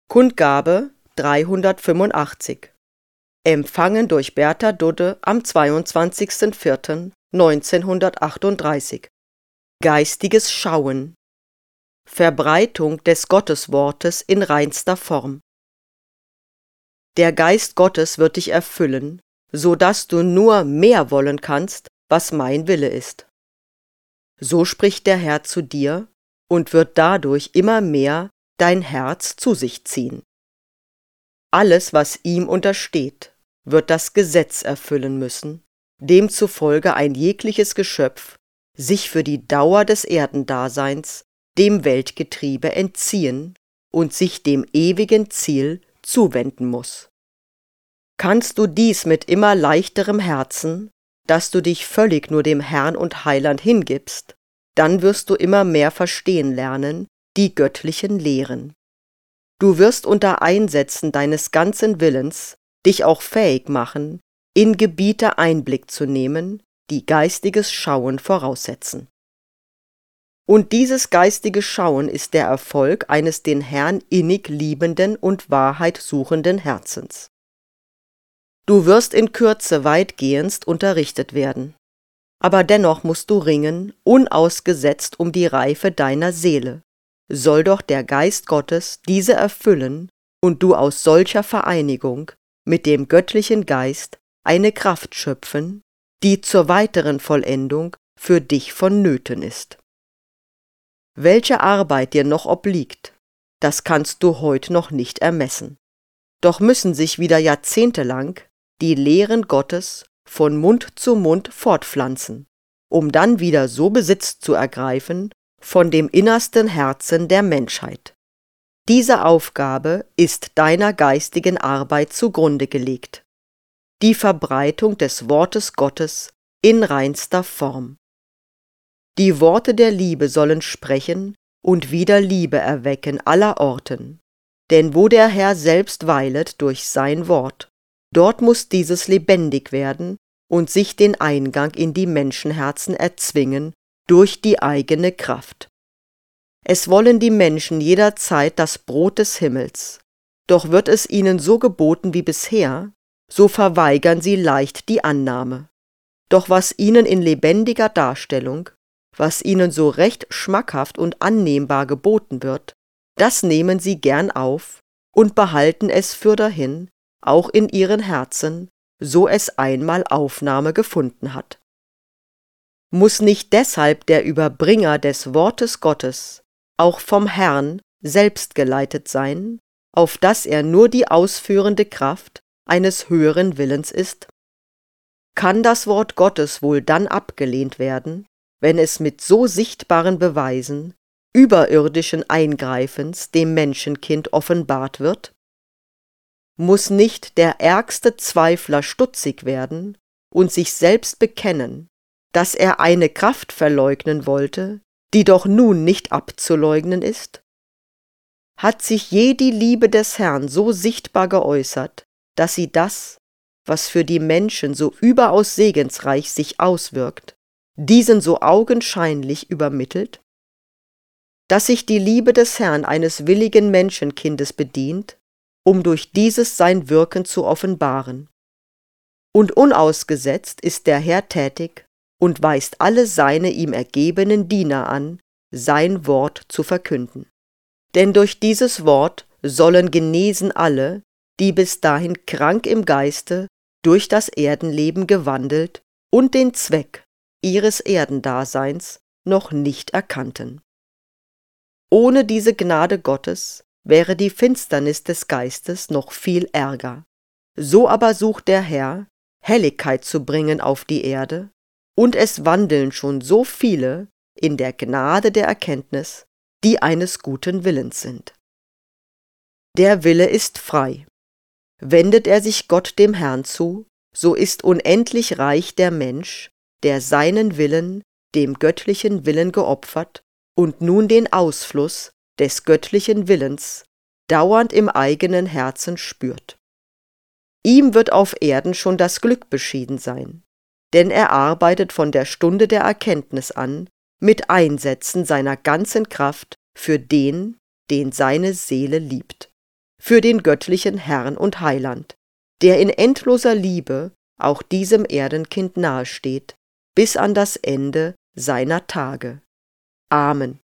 Kundgabe 385. Empfangen durch Bertha Dudde am 22.04.1938. Geistiges Schauen. Verbreitung des Gotteswortes in reinster Form. Der Geist Gottes wird dich erfüllen, so dass du nur mehr wollen kannst, was mein Wille ist. So spricht der Herr zu dir und wird dadurch immer mehr dein Herz zu sich ziehen. Alles, was ihm untersteht, wird das Gesetz erfüllen müssen, demzufolge ein jegliches Geschöpf sich für die Dauer des Erdendaseins dem Weltgetriebe entziehen und sich dem ewigen Ziel zuwenden muss. Kannst du dies mit immer leichterem Herzen, dass du dich völlig nur dem Herrn und Heiland hingibst, dann wirst du immer mehr verstehen lernen die göttlichen Lehren. Du wirst unter Einsetzen deines ganzen Willens dich auch fähig machen, in Gebiete Einblick zu nehmen, die geistiges Schauen voraussetzen. Und dieses geistige Schauen ist der Erfolg eines den Herrn innig liebenden und Wahrheit suchenden Herzens. Du wirst in Kürze weitgehendst unterrichtet werden, aber dennoch musst du ringen, unausgesetzt um die Reife deiner Seele. Soll doch der Geist Gottes diese erfüllen und du aus solcher Vereinigung mit dem göttlichen Geist eine Kraft schöpfen, die zur weiteren Vollendung für dich vonnöten ist. Welche Arbeit dir noch obliegt, das kannst du heut noch nicht ermessen. Doch müssen sich wieder jahrzehntelang die Lehren Gottes von Mund zu Mund fortpflanzen, um dann wieder so Besitz zu ergreifen von dem innersten Herzen der Menschheit. Diese Aufgabe ist deiner geistigen Arbeit zugrunde gelegt. Die Verbreitung des Wortes Gottes in reinster Form. Die Worte der Liebe sollen sprechen und wieder Liebe erwecken aller Orten. Denn wo der Herr selbst weilet durch sein Wort, dort muß dieses lebendig werden und sich den Eingang in die Menschenherzen erzwingen durch die eigene Kraft. Es wollen die Menschen jederzeit das Brot des Himmels, doch wird es ihnen so geboten wie bisher, so verweigern sie leicht die Annahme. Doch was ihnen in lebendiger Darstellung, was ihnen so recht schmackhaft und annehmbar geboten wird, das nehmen sie gern auf und behalten es fürderhin, auch in ihren Herzen, so es einmal Aufnahme gefunden hat. Muß nicht deshalb der Überbringer des Wortes Gottes auch vom Herrn selbst geleitet sein, auf dass er nur die ausführende Kraft eines höheren Willens ist? Kann das Wort Gottes wohl dann abgelehnt werden, wenn es mit so sichtbaren Beweisen überirdischen Eingreifens dem Menschenkind offenbart wird? Muß nicht der ärgste Zweifler stutzig werden und sich selbst bekennen, dass er eine Kraft verleugnen wollte, die doch nun nicht abzuleugnen ist? Hat sich je die Liebe des Herrn so sichtbar geäußert, dass sie das, was für die Menschen so überaus segensreich sich auswirkt, diesen so augenscheinlich übermittelt? Dass sich die Liebe des Herrn eines willigen Menschenkindes bedient, um durch dieses sein Wirken zu offenbaren. Und unausgesetzt ist der Herr tätig und weist alle seine ihm ergebenen Diener an, sein Wort zu verkünden. Denn durch dieses Wort sollen genesen alle, die bis dahin krank im Geiste durch das Erdenleben gewandelt und den Zweck ihres Erdendaseins noch nicht erkannten. Ohne diese Gnade Gottes wäre die Finsternis des Geistes noch viel ärger. So aber sucht der Herr, Helligkeit zu bringen auf die Erde, und es wandeln schon so viele in der Gnade der Erkenntnis, die eines guten Willens sind. Der Wille ist frei. Wendet er sich Gott dem Herrn zu, so ist unendlich reich der Mensch, der seinen Willen dem göttlichen Willen geopfert und nun den Ausfluss des göttlichen Willens dauernd im eigenen Herzen spürt. Ihm wird auf Erden schon das Glück beschieden sein, denn er arbeitet von der Stunde der Erkenntnis an mit Einsetzen seiner ganzen Kraft für den, den seine Seele liebt. für den göttlichen Herrn und Heiland, der in endloser Liebe auch diesem Erdenkind nahesteht, bis an das Ende seiner Tage. Amen.